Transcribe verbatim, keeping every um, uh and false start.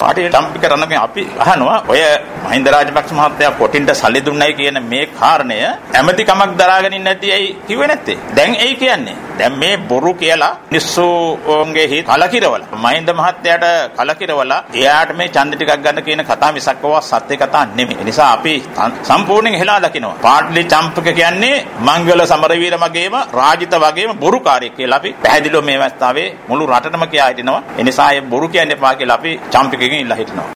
පාටියේ චම්පික රණගේ අපි අහනවා ඔය මහින්ද රාජපක්ෂ මහත්තයා කොටින්ට සල්ලි දුන්නයි කියන මේ කාරණය ඇමතිකමක් දරාගෙන ඉන්නේ නැති ඇයි කිව්වේ නැත්තේ? දැන් එයි කියන්නේ. දැන් මේ බොරු කියලා නිස්සෝගේ හිත කලකිරවලා මහින්ද මහත්තයාට කලකිරවලා එයාට මේ ඡන්ද ටිකක් ගන්න කියන කතාව මිසක්කව සත්‍ය කතා නෙමෙයි. ඒ නිසා අපි සම්පූර්ණයෙන් හෙලා දකිනවා. පාටලි චම්පක කියන්නේ මංගල සමරවීර වගේම රාජිත වගේම බොරුකාරයෙක් කියලා අපි පැහැදිලිව මේ අවස්ථාවේ මුළු රටටම කියා හිටිනවා. ඒ නිසා ඒ බොරු කියන්න එපා කියලා අපි චම්පකගෙන් ඉල්ලා හිටිනවා.